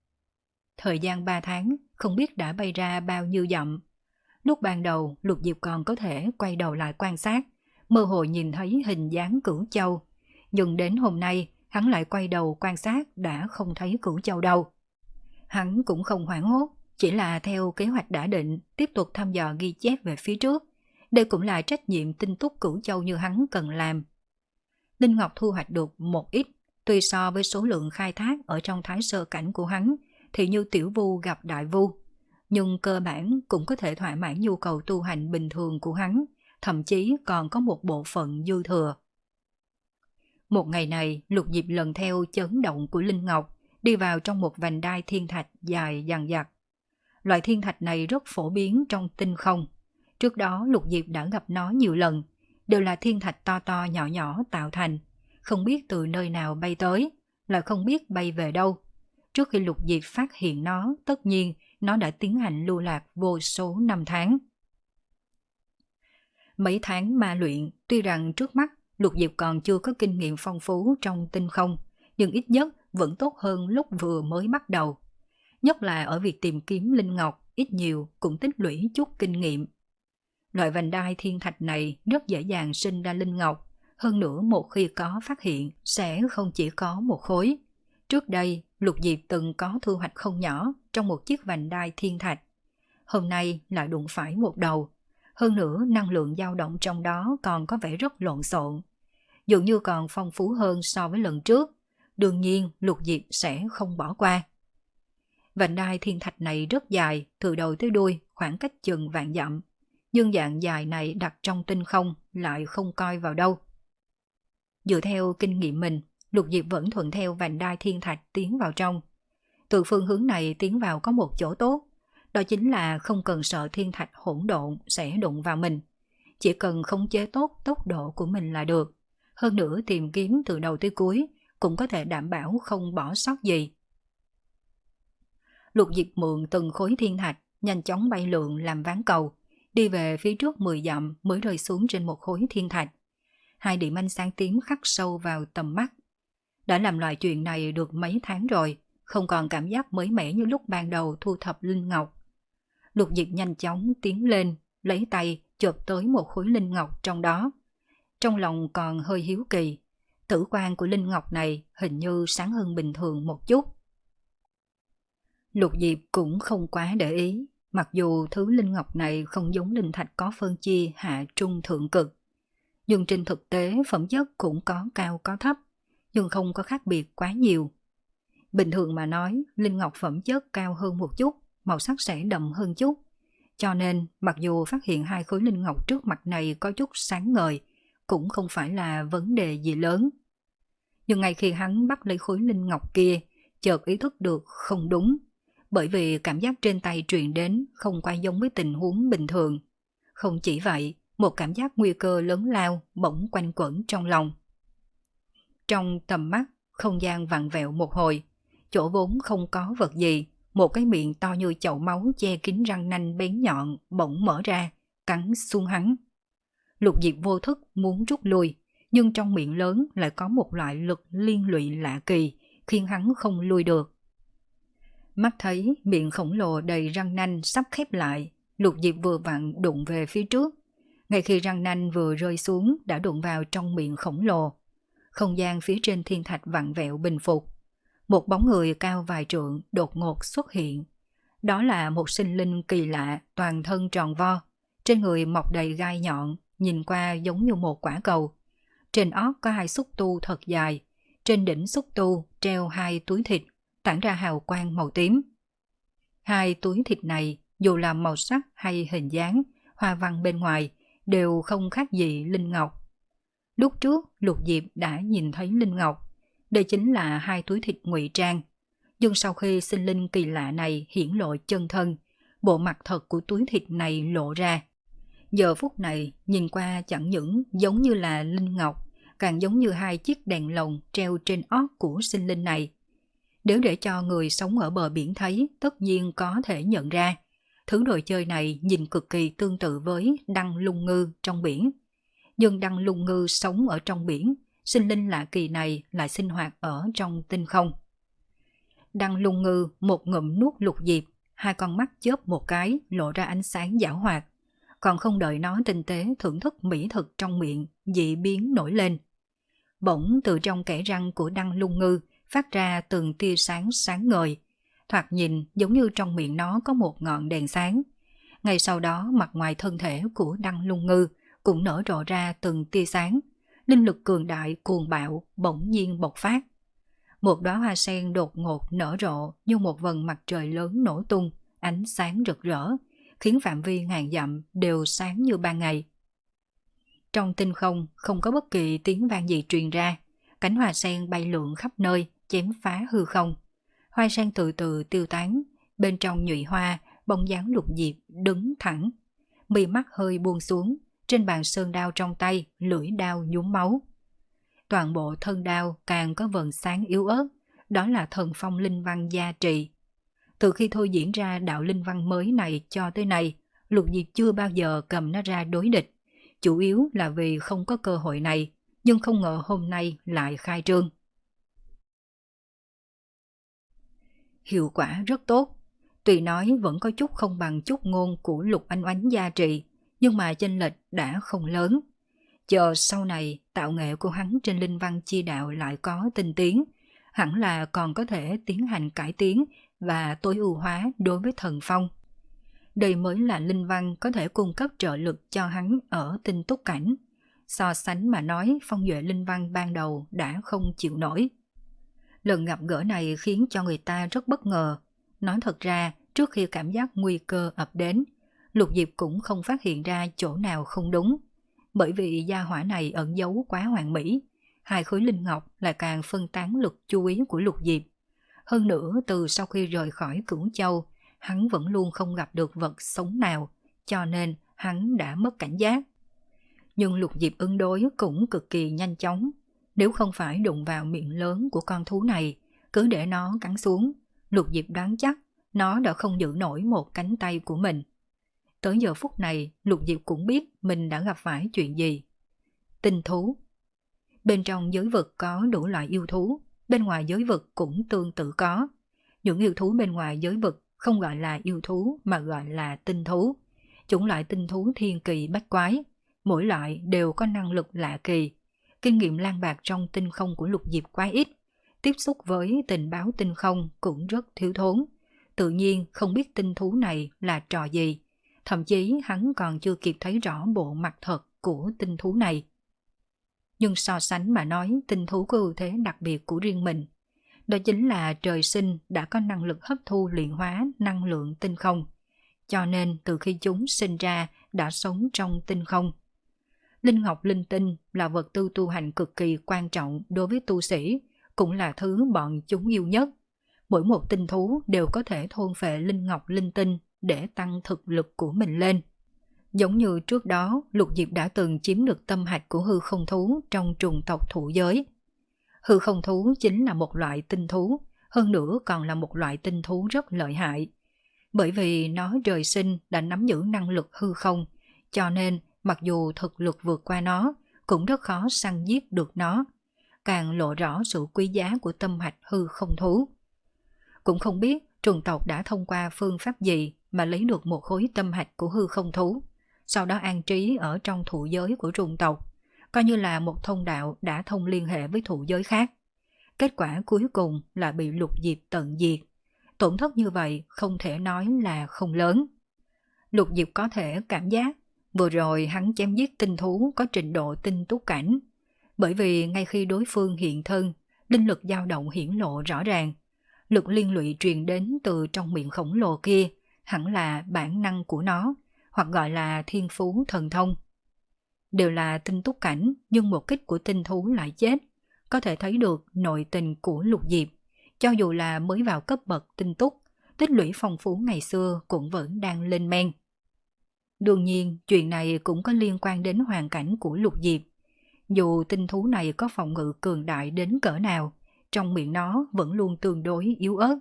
Thời gian ba tháng, không biết đã bay ra bao nhiêu dặm. Lúc ban đầu, Lục Diệp còn có thể quay đầu lại quan sát, mơ hồ nhìn thấy hình dáng Cửu Châu. Nhưng đến hôm nay, hắn lại quay đầu quan sát đã không thấy Cửu Châu đâu. Hắn cũng không hoảng hốt, chỉ là theo kế hoạch đã định, tiếp tục thăm dò ghi chép về phía trước. Đây cũng là trách nhiệm tinh túc Cửu Châu như hắn cần làm. Linh Ngọc thu hoạch được một ít, tuy so với số lượng khai thác ở trong thái sơ cảnh của hắn, thì như tiểu vu gặp đại vu. Nhưng cơ bản cũng có thể thỏa mãn nhu cầu tu hành bình thường của hắn, thậm chí còn có một bộ phận dư thừa. Một ngày này, Lục Diệp lần theo chấn động của Linh Ngọc, đi vào trong một vành đai thiên thạch dài dằng dặc. Loại thiên thạch này rất phổ biến trong tinh không. Trước đó Lục Diệp đã gặp nó nhiều lần, đều là thiên thạch to to nhỏ nhỏ tạo thành, không biết từ nơi nào bay tới, lại không biết bay về đâu. Trước khi Lục Diệp phát hiện nó, tất nhiên nó đã tiến hành lưu lạc vô số năm tháng. Mấy tháng ma luyện, tuy rằng trước mắt Lục Diệp còn chưa có kinh nghiệm phong phú trong tinh không, nhưng ít nhất vẫn tốt hơn lúc vừa mới bắt đầu. Nhất là ở việc tìm kiếm linh ngọc, ít nhiều cũng tích lũy chút kinh nghiệm. Loại vành đai thiên thạch này rất dễ dàng sinh ra linh ngọc, hơn nữa một khi có phát hiện sẽ không chỉ có một khối. Trước đây, Lục Diệp từng có thu hoạch không nhỏ trong một chiếc vành đai thiên thạch. Hôm nay lại đụng phải một đầu. Hơn nữa, năng lượng dao động trong đó còn có vẻ rất lộn xộn. Dường như còn phong phú hơn so với lần trước. Đương nhiên, Lục Diệp sẽ không bỏ qua. Vành đai thiên thạch này rất dài, từ đầu tới đuôi, khoảng cách chừng vạn dặm. Nhưng dạng dài này đặt trong tinh không lại không coi vào đâu. Dựa theo kinh nghiệm mình, Lục Diệp vẫn thuận theo vành đai thiên thạch tiến vào trong. Từ phương hướng này tiến vào có một chỗ tốt, đó chính là không cần sợ thiên thạch hỗn độn sẽ đụng vào mình. Chỉ cần khống chế tốt tốc độ của mình là được. Hơn nữa tìm kiếm từ đầu tới cuối cũng có thể đảm bảo không bỏ sót gì. Lục Diệp mượn từng khối thiên thạch, nhanh chóng bay lượn làm ván cầu, đi về phía trước mười dặm mới rơi xuống trên một khối thiên thạch. Hai điểm ánh sáng tím khắc sâu vào tầm mắt. Đã làm loại chuyện này được mấy tháng rồi, không còn cảm giác mới mẻ như lúc ban đầu thu thập linh ngọc. Lục Diệp nhanh chóng tiến lên, lấy tay chộp tới một khối linh ngọc trong đó. Trong lòng còn hơi hiếu kỳ, tử quang của linh ngọc này hình như sáng hơn bình thường một chút. Lục Diệp cũng không quá để ý, mặc dù thứ linh ngọc này không giống linh thạch có phân chia hạ trung thượng cực. Nhưng trên thực tế phẩm chất cũng có cao có thấp, nhưng không có khác biệt quá nhiều. Bình thường mà nói, linh ngọc phẩm chất cao hơn một chút, màu sắc sẽ đậm hơn chút. Cho nên, mặc dù phát hiện hai khối linh ngọc trước mặt này có chút sáng ngời, cũng không phải là vấn đề gì lớn. Nhưng ngay khi hắn bắt lấy khối linh ngọc kia, chợt ý thức được không đúng, bởi vì cảm giác trên tay truyền đến không quay giống với tình huống bình thường. Không chỉ vậy, một cảm giác nguy cơ lớn lao bỗng quanh quẩn trong lòng. Trong tầm mắt, không gian vặn vẹo một hồi, chỗ vốn không có vật gì, một cái miệng to như chậu máu che kín răng nanh bén nhọn bỗng mở ra, cắn xuống hắn. Lục Diệp vô thức muốn rút lui, nhưng trong miệng lớn lại có một loại lực liên lụy lạ kỳ, khiến hắn không lui được. Mắt thấy miệng khổng lồ đầy răng nanh sắp khép lại, Lục Diệp vừa vặn đụng về phía trước. Ngay khi răng nanh vừa rơi xuống đã đụng vào trong miệng khổng lồ. Không gian phía trên thiên thạch vặn vẹo bình phục. Một bóng người cao vài trượng đột ngột xuất hiện. Đó là một sinh linh kỳ lạ, toàn thân tròn vo, trên người mọc đầy gai nhọn, nhìn qua giống như một quả cầu. Trên ót có hai xúc tu thật dài, trên đỉnh xúc tu treo hai túi thịt, tản ra hào quang màu tím. Hai túi thịt này, dù là màu sắc hay hình dáng, hoa văn bên ngoài, đều không khác gì linh ngọc. Lúc trước, Lục Diệp đã nhìn thấy linh ngọc, đây chính là hai túi thịt ngụy trang. Nhưng sau khi sinh linh kỳ lạ này hiển lộ chân thân, bộ mặt thật của túi thịt này lộ ra. Giờ phút này, nhìn qua chẳng những giống như là linh ngọc, càng giống như hai chiếc đèn lồng treo trên ót của sinh linh này. Nếu để cho người sống ở bờ biển thấy, tất nhiên có thể nhận ra. Thứ đồ chơi này nhìn cực kỳ tương tự với đăng lung ngư trong biển. Nhưng đăng lung ngư sống ở trong biển, sinh linh lạ kỳ này lại sinh hoạt ở trong tinh không. Đăng lung ngư một ngụm nuốt Lục Diệp, hai con mắt chớp một cái lộ ra ánh sáng giảo hoạt. Còn không đợi nó tinh tế thưởng thức mỹ thực trong miệng, dị biến nổi lên. Bỗng từ trong kẽ răng của đăng lung ngư phát ra từng tia sáng sáng ngời. Thoạt nhìn giống như trong miệng nó có một ngọn đèn sáng. Ngay sau đó mặt ngoài thân thể của đăng lung ngư cũng nở rộ ra từng tia sáng. Linh lực cường đại cuồng bạo bỗng nhiên bộc phát. Một đóa hoa sen đột ngột nở rộ như một vầng mặt trời lớn nổ tung, ánh sáng rực rỡ, khiến phạm vi ngàn dặm đều sáng như ban ngày. Trong tinh không không có bất kỳ tiếng vang gì truyền ra, cánh hoa sen bay lượn khắp nơi, chém phá hư không. Hoa sen từ từ tiêu tán, bên trong nhụy hoa, bóng dáng Lục Diệp đứng thẳng. Mi mắt hơi buông xuống, trên bàn sơn đao trong tay, lưỡi đao nhuốm máu. Toàn bộ thân đao càng có vầng sáng yếu ớt, đó là thần phong linh văn gia trì. Từ khi thôi diễn ra đạo linh văn mới này cho tới nay, Lục Diệp chưa bao giờ cầm nó ra đối địch. Chủ yếu là vì không có cơ hội này, nhưng không ngờ hôm nay lại khai trương. Hiệu quả rất tốt, tuy nói vẫn có chút không bằng chút ngôn của Lục Anh Oánh gia trì, nhưng mà chênh lệch đã không lớn. Chờ sau này tạo nghệ của hắn trên linh văn chi đạo lại có tinh tiến, hẳn là còn có thể tiến hành cải tiến và tối ưu hóa đối với thần phong. Đây mới là linh văn có thể cung cấp trợ lực cho hắn ở tinh túc cảnh. So sánh mà nói, Phong Duệ linh văn ban đầu đã không chịu nổi. Lần gặp gỡ này khiến cho người ta rất bất ngờ. Nói thật ra, trước khi cảm giác nguy cơ ập đến, Lục Diệp cũng không phát hiện ra chỗ nào không đúng. Bởi vì gia hỏa này ẩn giấu quá hoàn mỹ, hai khối linh ngọc lại càng phân tán lực chú ý của Lục Diệp. Hơn nữa, từ sau khi rời khỏi Cửu Châu, hắn vẫn luôn không gặp được vật sống nào, cho nên hắn đã mất cảnh giác. Nhưng Lục Diệp ứng đối cũng cực kỳ nhanh chóng. Nếu không phải đụng vào miệng lớn của con thú này, cứ để nó cắn xuống, Lục Diệp đoán chắc nó đã không giữ nổi một cánh tay của mình. Tới giờ phút này, Lục Diệp cũng biết mình đã gặp phải chuyện gì. Tinh thú. Bên trong giới vực có đủ loại yêu thú, bên ngoài giới vực cũng tương tự có. Những yêu thú bên ngoài giới vực không gọi là yêu thú mà gọi là tinh thú. Chủng loại tinh thú thiên kỳ bách quái, mỗi loại đều có năng lực lạ kỳ. Kinh nghiệm lang bạc trong tinh không của Lục Diệp quá ít, tiếp xúc với tình báo tinh không cũng rất thiếu thốn. Tự nhiên không biết tinh thú này là trò gì, thậm chí hắn còn chưa kịp thấy rõ bộ mặt thật của tinh thú này. Nhưng so sánh mà nói, tinh thú có ưu thế đặc biệt của riêng mình. Đó chính là trời sinh đã có năng lực hấp thu luyện hóa năng lượng tinh không. Cho nên từ khi chúng sinh ra đã sống trong tinh không. Linh ngọc linh tinh là vật tư tu hành cực kỳ quan trọng đối với tu sĩ, cũng là thứ bọn chúng yêu nhất. Mỗi một tinh thú đều có thể thôn phệ linh ngọc linh tinh để tăng thực lực của mình lên. Giống như trước đó, Lục Diệp đã từng chiếm được tâm hạch của hư không thú trong trùng tộc thụ giới. Hư không thú chính là một loại tinh thú, hơn nữa còn là một loại tinh thú rất lợi hại. Bởi vì nó trời sinh đã nắm giữ năng lực hư không, cho nên mặc dù thực lực vượt qua nó, cũng rất khó săn giết được nó, càng lộ rõ sự quý giá của tâm hạch hư không thú. Cũng không biết trùng tộc đã thông qua phương pháp gì mà lấy được một khối tâm hạch của hư không thú, sau đó an trí ở trong thụ giới của trùng tộc, coi như là một thông đạo đã thông liên hệ với thụ giới khác. Kết quả cuối cùng là bị Lục Diệp tận diệt. Tổn thất như vậy không thể nói là không lớn. Lục Diệp có thể cảm giác vừa rồi hắn chém giết tinh thú có trình độ tinh túc cảnh, bởi vì ngay khi đối phương hiện thân, linh lực dao động hiển lộ rõ ràng. Lực liên lụy truyền đến từ trong miệng khổng lồ kia hẳn là bản năng của nó, hoặc gọi là thiên phú thần thông. Đều là tinh túc cảnh, nhưng một kích của tinh thú lại chết, có thể thấy được nội tình của Lục Diệp. Cho dù là mới vào cấp bậc tinh túc, tích lũy phong phú ngày xưa cũng vẫn đang lên men. Đương nhiên, chuyện này cũng có liên quan đến hoàn cảnh của Lục Diệp. Dù tinh thú này có phòng ngự cường đại đến cỡ nào, trong miệng nó vẫn luôn tương đối yếu ớt.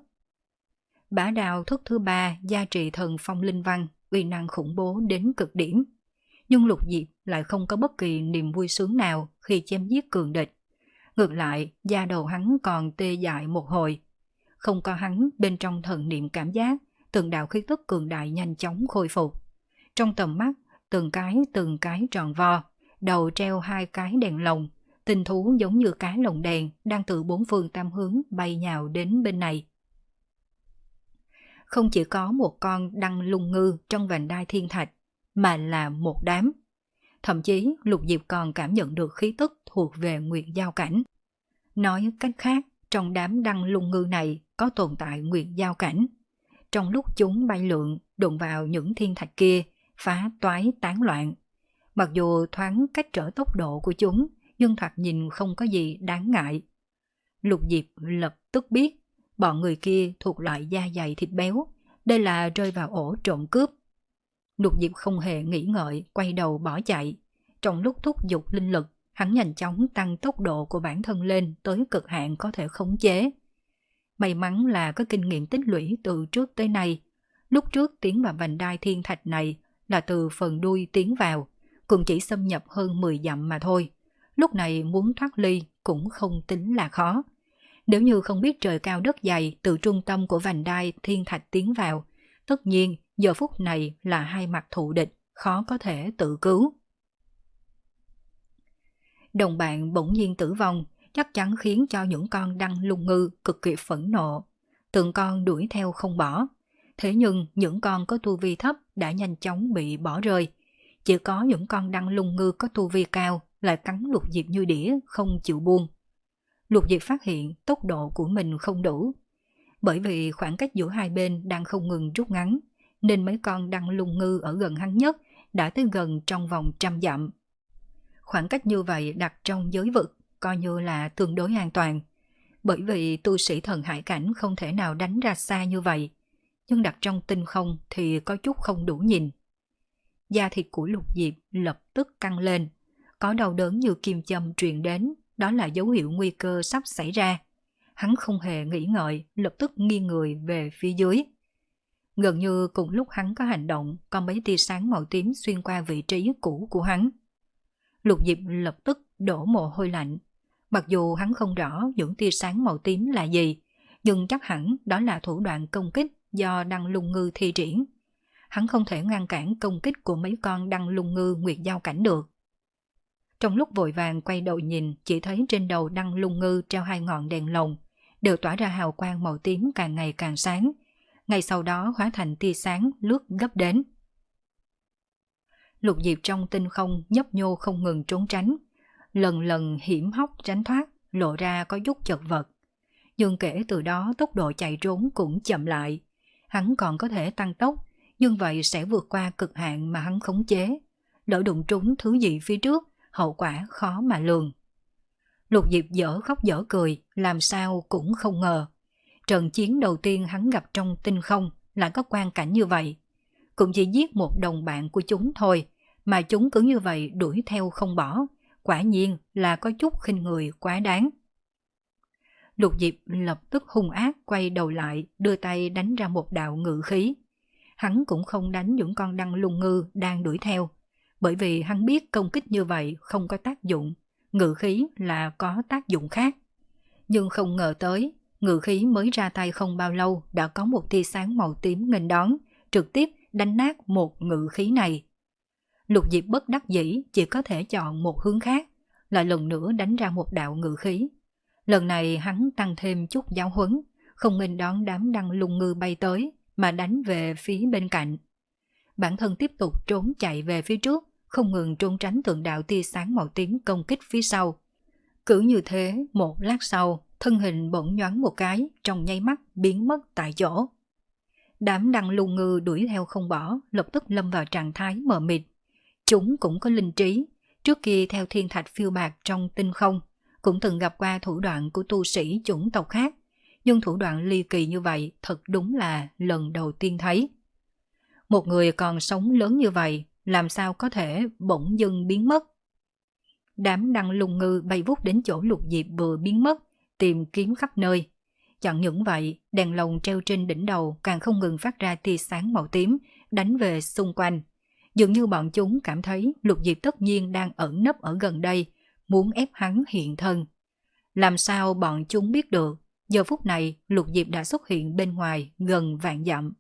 Bá đao thức thứ ba gia trì thần phong linh văn, uy năng khủng bố đến cực điểm. Nhưng Lục Diệp lại không có bất kỳ niềm vui sướng nào khi chém giết cường địch. Ngược lại, da đầu hắn còn tê dại một hồi. Không có hắn bên trong thần niệm cảm giác, từng đạo khí tức cường đại nhanh chóng khôi phục. Trong tầm mắt, từng cái từng cái tròn vo, đầu treo hai cái đèn lồng, tinh thú giống như cái lồng đèn đang từ bốn phương tám hướng bay nhào đến bên này. Không chỉ có một con đăng lung ngư trong vành đai thiên thạch, mà là một đám. Thậm chí Lục Diệp còn cảm nhận được khí tức thuộc về Nguyệt Giao cảnh. Nói cách khác, trong đám đăng lung ngư này có tồn tại Nguyệt Giao cảnh. Trong lúc chúng bay lượn, đụng vào những thiên thạch kia, phá toái tán loạn. Mặc dù thoáng cách trở tốc độ của chúng, nhưng thoạt nhìn không có gì đáng ngại. Lục Diệp lập tức biết, bọn người kia thuộc loại da dày thịt béo, đây là rơi vào ổ trộm cướp. Lục Diệp không hề nghĩ ngợi, quay đầu bỏ chạy. Trong lúc thúc giục linh lực, hắn nhanh chóng tăng tốc độ của bản thân lên tới cực hạn có thể khống chế. May mắn là có kinh nghiệm tích lũy từ trước tới nay. Lúc trước tiến vào vành đai thiên thạch này là từ phần đuôi tiến vào, cũng chỉ xâm nhập hơn mười dặm mà thôi. Lúc này muốn thoát ly cũng không tính là khó. Nếu như không biết trời cao đất dày từ trung tâm của vành đai thiên thạch tiến vào, tất nhiên giờ phút này là hai mặt thù địch, khó có thể tự cứu. Đồng bạn bỗng nhiên tử vong, chắc chắn khiến cho những con đăng lung ngư cực kỳ phẫn nộ. Từng con đuổi theo không bỏ. Thế nhưng những con có tu vi thấp đã nhanh chóng bị bỏ rơi. Chỉ có những con đăng lung ngư có tu vi cao lại cắn Lục Diệp như đĩa không chịu buông. Lục Diệp phát hiện tốc độ của mình không đủ. Bởi vì khoảng cách giữa hai bên đang không ngừng rút ngắn, nên mấy con đăng lung ngư ở gần hắn nhất đã tới gần trong vòng trăm dặm. Khoảng cách như vậy đặt trong giới vực coi như là tương đối an toàn, bởi vì tu sĩ thần hải cảnh không thể nào đánh ra xa như vậy, nhưng đặt trong tinh không thì có chút không đủ nhìn. Da thịt của Lục Diệp lập tức căng lên, có đau đớn như kim châm truyền đến, đó là dấu hiệu nguy cơ sắp xảy ra. Hắn không hề nghĩ ngợi, lập tức nghiêng người về phía dưới. Gần như cùng lúc hắn có hành động, có mấy tia sáng màu tím xuyên qua vị trí cũ của hắn. Lục Diệp lập tức đổ mồ hôi lạnh. Mặc dù hắn không rõ những tia sáng màu tím là gì, nhưng chắc hẳn đó là thủ đoạn công kích do đăng lung ngư thi triển. Hắn không thể ngăn cản công kích của mấy con đăng lung ngư nguyệt giao cảnh được. Trong lúc vội vàng quay đầu nhìn, chỉ thấy trên đầu đăng lung ngư treo hai ngọn đèn lồng, đều tỏa ra hào quang màu tím càng ngày càng sáng. Ngay sau đó hóa thành tia sáng lướt gấp đến. Lục Diệp trong tinh không nhấp nhô không ngừng trốn tránh, lần lần hiểm hóc tránh thoát, lộ ra có chút chật vật. Nhưng kể từ đó tốc độ chạy trốn cũng chậm lại. Hắn còn có thể tăng tốc, nhưng vậy sẽ vượt qua cực hạn mà hắn khống chế. Lỡ đụng trúng thứ gì phía trước, hậu quả khó mà lường. Lục Diệp dở khóc dở cười, làm sao cũng không ngờ. Trận chiến đầu tiên hắn gặp trong tinh không lại có quang cảnh như vậy. Cũng chỉ giết một đồng bạn của chúng thôi, mà chúng cứ như vậy đuổi theo không bỏ. Quả nhiên là có chút khinh người quá đáng. Lục Diệp lập tức hung ác quay đầu lại, đưa tay đánh ra một đạo ngự khí. Hắn cũng không đánh những con đăng lung ngư đang đuổi theo, bởi vì hắn biết công kích như vậy không có tác dụng, ngự khí là có tác dụng khác. Nhưng không ngờ tới, ngự khí mới ra tay không bao lâu đã có một tia sáng màu tím nghênh đón, trực tiếp đánh nát một ngự khí này. Lục Diệp bất đắc dĩ chỉ có thể chọn một hướng khác, lại lần nữa đánh ra một đạo ngự khí. Lần này hắn tăng thêm chút giáo huấn, không nghênh đón đám đăng lung ngư bay tới, mà đánh về phía bên cạnh. Bản thân tiếp tục trốn chạy về phía trước, không ngừng trốn tránh tượng đạo tia sáng màu tím công kích phía sau. Cứ như thế, một lát sau, thân hình bỗng nhoáng một cái, trong nháy mắt biến mất tại chỗ. Đám đăng lung ngư đuổi theo không bỏ, lập tức lâm vào trạng thái mờ mịt. Chúng cũng có linh trí, trước kia theo thiên thạch phiêu bạc trong tinh không, cũng từng gặp qua thủ đoạn của tu sĩ chủng tộc khác, nhưng thủ đoạn ly kỳ như vậy thật đúng là lần đầu tiên thấy. Một người còn sống lớn như vậy, làm sao có thể bỗng dưng biến mất? Đám đăng lung ngư bay vút đến chỗ Lục Diệp vừa biến mất, tìm kiếm khắp nơi. Chẳng những vậy, đèn lồng treo trên đỉnh đầu càng không ngừng phát ra tia sáng màu tím, đánh về xung quanh. Dường như bọn chúng cảm thấy Lục Diệp tất nhiên đang ẩn nấp ở gần đây, muốn ép hắn hiện thân. Làm sao bọn chúng biết được, giờ phút này Lục Diệp đã xuất hiện bên ngoài gần vạn dặm.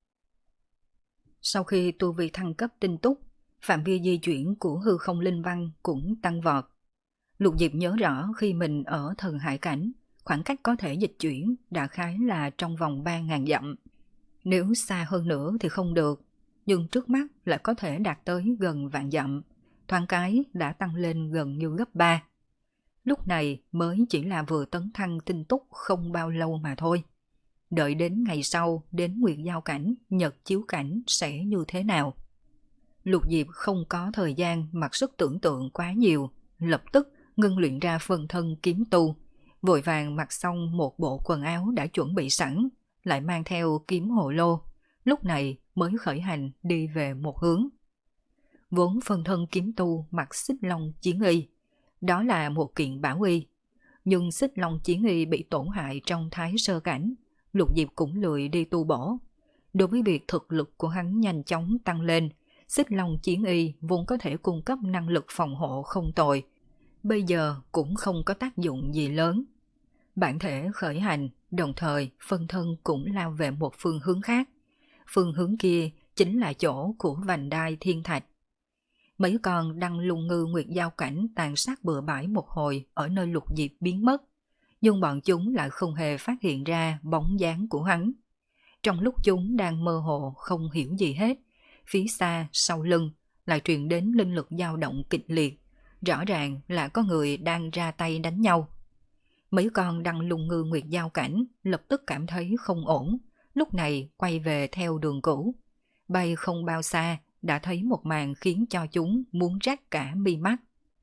Sau khi tu vi thăng cấp tinh túc, phạm vi di chuyển của hư không linh văn cũng tăng vọt. Lục Diệp nhớ rõ khi mình ở thần hải cảnh, khoảng cách có thể dịch chuyển đã khái là trong vòng ba nghìn dặm. Nếu xa hơn nữa thì không được, nhưng trước mắt lại có thể đạt tới gần vạn dặm, thoáng cái đã tăng lên gần như gấp ba. Lúc này mới chỉ là vừa tấn thăng tinh túc không bao lâu mà thôi. Đợi đến ngày sau, đến nguyệt giao cảnh, nhật chiếu cảnh sẽ như thế nào? Lục Diệp không có thời gian mặc sức tưởng tượng quá nhiều, lập tức ngưng luyện ra phần thân kiếm tu, vội vàng mặc xong một bộ quần áo đã chuẩn bị sẵn, lại mang theo kiếm hồ lô, lúc này mới khởi hành đi về một hướng. Vốn phần thân kiếm tu mặc xích long chiến y, đó là một kiện bảo y, nhưng xích long chiến y bị tổn hại trong thái sơ cảnh, Lục Diệp cũng lười đi tu bổ. Đối với việc thực lực của hắn nhanh chóng tăng lên, xích long chiến y vốn có thể cung cấp năng lực phòng hộ không tồi, bây giờ cũng không có tác dụng gì lớn. Bản thể khởi hành, đồng thời phân thân cũng lao về một phương hướng khác. Phương hướng kia chính là chỗ của vành đai thiên thạch. Mấy con đăng lung ngư nguyệt giao cảnh tàn sát bừa bãi một hồi ở nơi Lục Diệp biến mất, nhưng bọn chúng lại không hề phát hiện ra bóng dáng của hắn. Trong lúc chúng đang mơ hồ không hiểu gì hết, phía xa sau lưng lại truyền đến linh lực dao động kịch liệt, rõ ràng là có người đang ra tay đánh nhau. Mấy con đăng lung ngư nguyệt giao cảnh lập tức cảm thấy không ổn, lúc này quay về theo đường cũ. Bay không bao xa đã thấy một màn khiến cho chúng muốn rách cả mi mắt.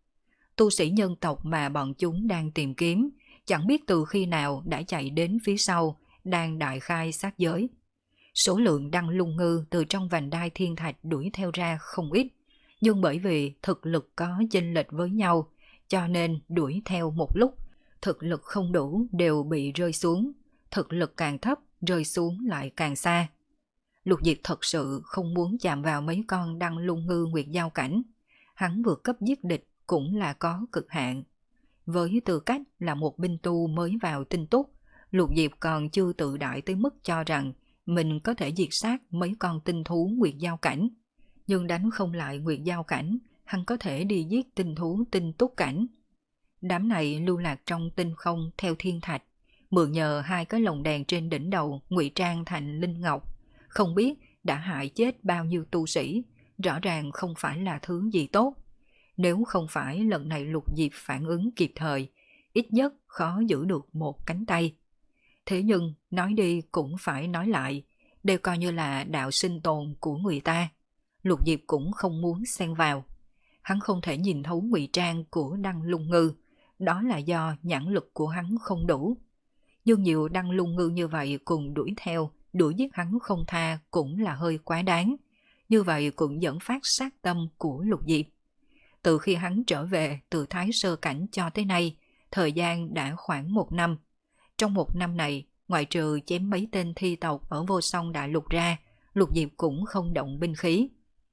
Tu sĩ nhân tộc mà bọn chúng đang tìm kiếm, chẳng biết từ khi nào đã chạy đến phía sau, đang đại khai sát giới. Số lượng đăng lung ngư từ trong vành đai thiên thạch đuổi theo ra không ít, nhưng bởi vì thực lực có chênh lệch với nhau, cho nên đuổi theo một lúc, thực lực không đủ đều bị rơi xuống, thực lực càng thấp rơi xuống lại càng xa. Lục Diệp thật sự không muốn chạm vào mấy con đăng lung ngư nguyệt giao cảnh. Hắn vượt cấp giết địch cũng là có cực hạn. Với tư cách là một binh tu mới vào tinh túc, Lục Diệp còn chưa tự đại tới mức cho rằng mình có thể diệt sát mấy con tinh thú nguyệt giao cảnh. Nhưng đánh không lại nguyệt giao cảnh, hắn có thể đi giết tinh thú tinh túc cảnh. Đám này lưu lạc trong tinh không theo thiên thạch, mượn nhờ hai cái lồng đèn trên đỉnh đầu ngụy trang thành linh ngọc, không biết đã hại chết bao nhiêu tu sĩ, rõ ràng không phải là thứ gì tốt. Nếu không phải lần này Lục Diệp phản ứng kịp thời, ít nhất khó giữ được một cánh tay. Thế nhưng nói đi cũng phải nói lại, đều coi như là đạo sinh tồn của người ta. Lục Diệp cũng không muốn xen vào. Hắn không thể nhìn thấu ngụy trang của đăng lung ngư, đó là do nhãn lực của hắn không đủ. Nhưng nhiều đăng lung ngư như vậy cùng đuổi theo, đuổi giết hắn không tha cũng là hơi quá đáng. Như vậy cũng dẫn phát sát tâm của Lục Diệp. Từ khi hắn trở về từ Thái Sơ Cảnh cho tới nay, thời gian đã khoảng một năm. Trong một năm này, ngoại trừ chém mấy tên thi tộc ở Vô Song Đại Lục ra, Lục Diệp cũng không động binh khí.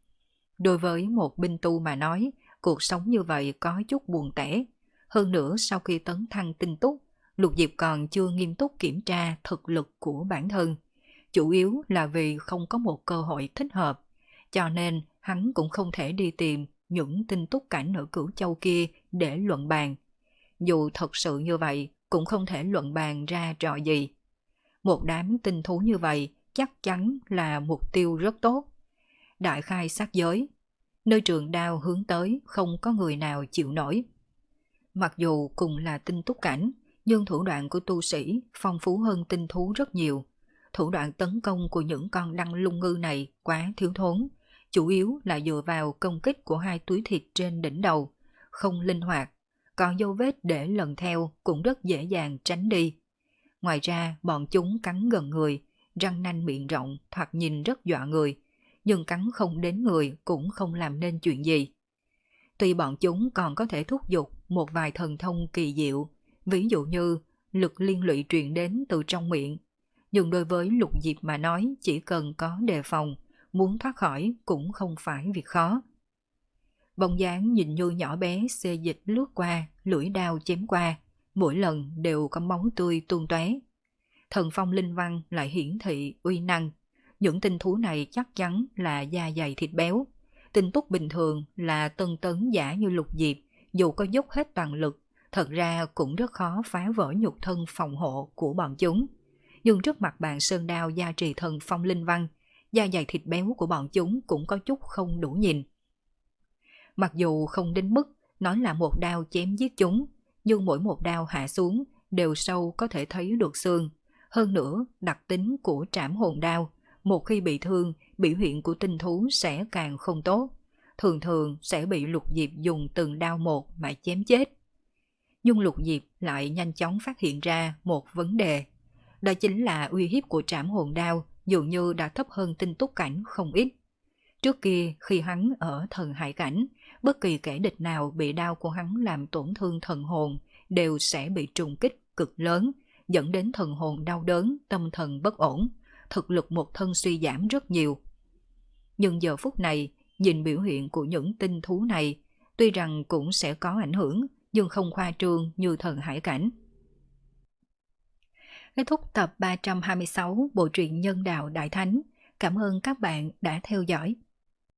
Đối với một binh tu mà nói, cuộc sống như vậy có chút buồn tẻ. Hơn nữa sau khi tấn thăng tinh túc, Lục Diệp còn chưa nghiêm túc kiểm tra thực lực của bản thân. Chủ yếu là vì không có một cơ hội thích hợp, cho nên hắn cũng không thể đi tìm những tinh túc cảnh ở Cửu Châu kia để luận bàn. Dù thật sự như vậy, cũng không thể luận bàn ra trò gì. Một đám tinh thú như vậy chắc chắn là mục tiêu rất tốt. Đại khai sát giới, nơi trường đao hướng tới không có người nào chịu nổi. Mặc dù cùng là tinh túc cảnh, nhưng thủ đoạn của tu sĩ phong phú hơn tinh thú rất nhiều. Thủ đoạn tấn công của những con đăng lung ngư này quá thiếu thốn, chủ yếu là dựa vào công kích của hai túi thịt trên đỉnh đầu, không linh hoạt, còn dấu vết để lần theo cũng rất dễ dàng tránh đi. Ngoài ra bọn chúng cắn gần người, răng nanh miệng rộng thoạt nhìn rất dọa người, nhưng cắn không đến người cũng không làm nên chuyện gì. Tuy bọn chúng còn có thể thúc giục một vài thần thông kỳ diệu, ví dụ như lực liên lụy truyền đến từ trong miệng, nhưng đối với Lục Diệp mà nói chỉ cần có đề phòng, muốn thoát khỏi cũng không phải việc khó. Bóng dáng nhìn như nhỏ bé xê dịch lướt qua, lưỡi đao chém qua, mỗi lần đều có máu tươi tuôn tóe. Thần phong linh văn lại hiển thị uy năng, những tinh thú này chắc chắn là da dày thịt béo. Tinh túc bình thường là tân tấn giả như Lục Diệp, dù có dốc hết toàn lực, thật ra cũng rất khó phá vỡ nhục thân phòng hộ của bọn chúng. Nhưng trước mặt bạn sơn đao gia trì thần phong linh văn, da dày thịt béo của bọn chúng cũng có chút không đủ nhìn. Mặc dù không đến mức nói là một đao chém giết chúng, nhưng mỗi một đao hạ xuống đều sâu có thể thấy được xương. Hơn nữa, đặc tính của trảm hồn đao, một khi bị thương, biểu hiện của tinh thú sẽ càng không tốt. Thường thường sẽ bị Lục Diệp dùng từng đao một mà chém chết. Nhưng Lục Diệp lại nhanh chóng phát hiện ra một vấn đề. Đó chính là uy hiếp của trảm hồn đao dường như đã thấp hơn tinh túc cảnh không ít. Trước kia khi hắn ở thần hải cảnh, bất kỳ kẻ địch nào bị đao của hắn làm tổn thương thần hồn đều sẽ bị trùng kích cực lớn, dẫn đến thần hồn đau đớn, tâm thần bất ổn, thực lực một thân suy giảm rất nhiều. Nhưng giờ phút này, nhìn biểu hiện của những tinh thú này, tuy rằng cũng sẽ có ảnh hưởng, nhưng không khoa trương như thần hải cảnh. Kết thúc tập ba trăm hai mươi sáu bộ truyện Nhân Đạo Đại Thánh. Cảm ơn các bạn đã theo dõi.